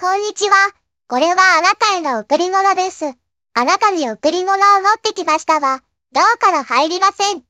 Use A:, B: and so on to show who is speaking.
A: こんにちは。これはあなたへの贈り物です。あなたに贈り物を持ってきましたわ。ドアから入りません。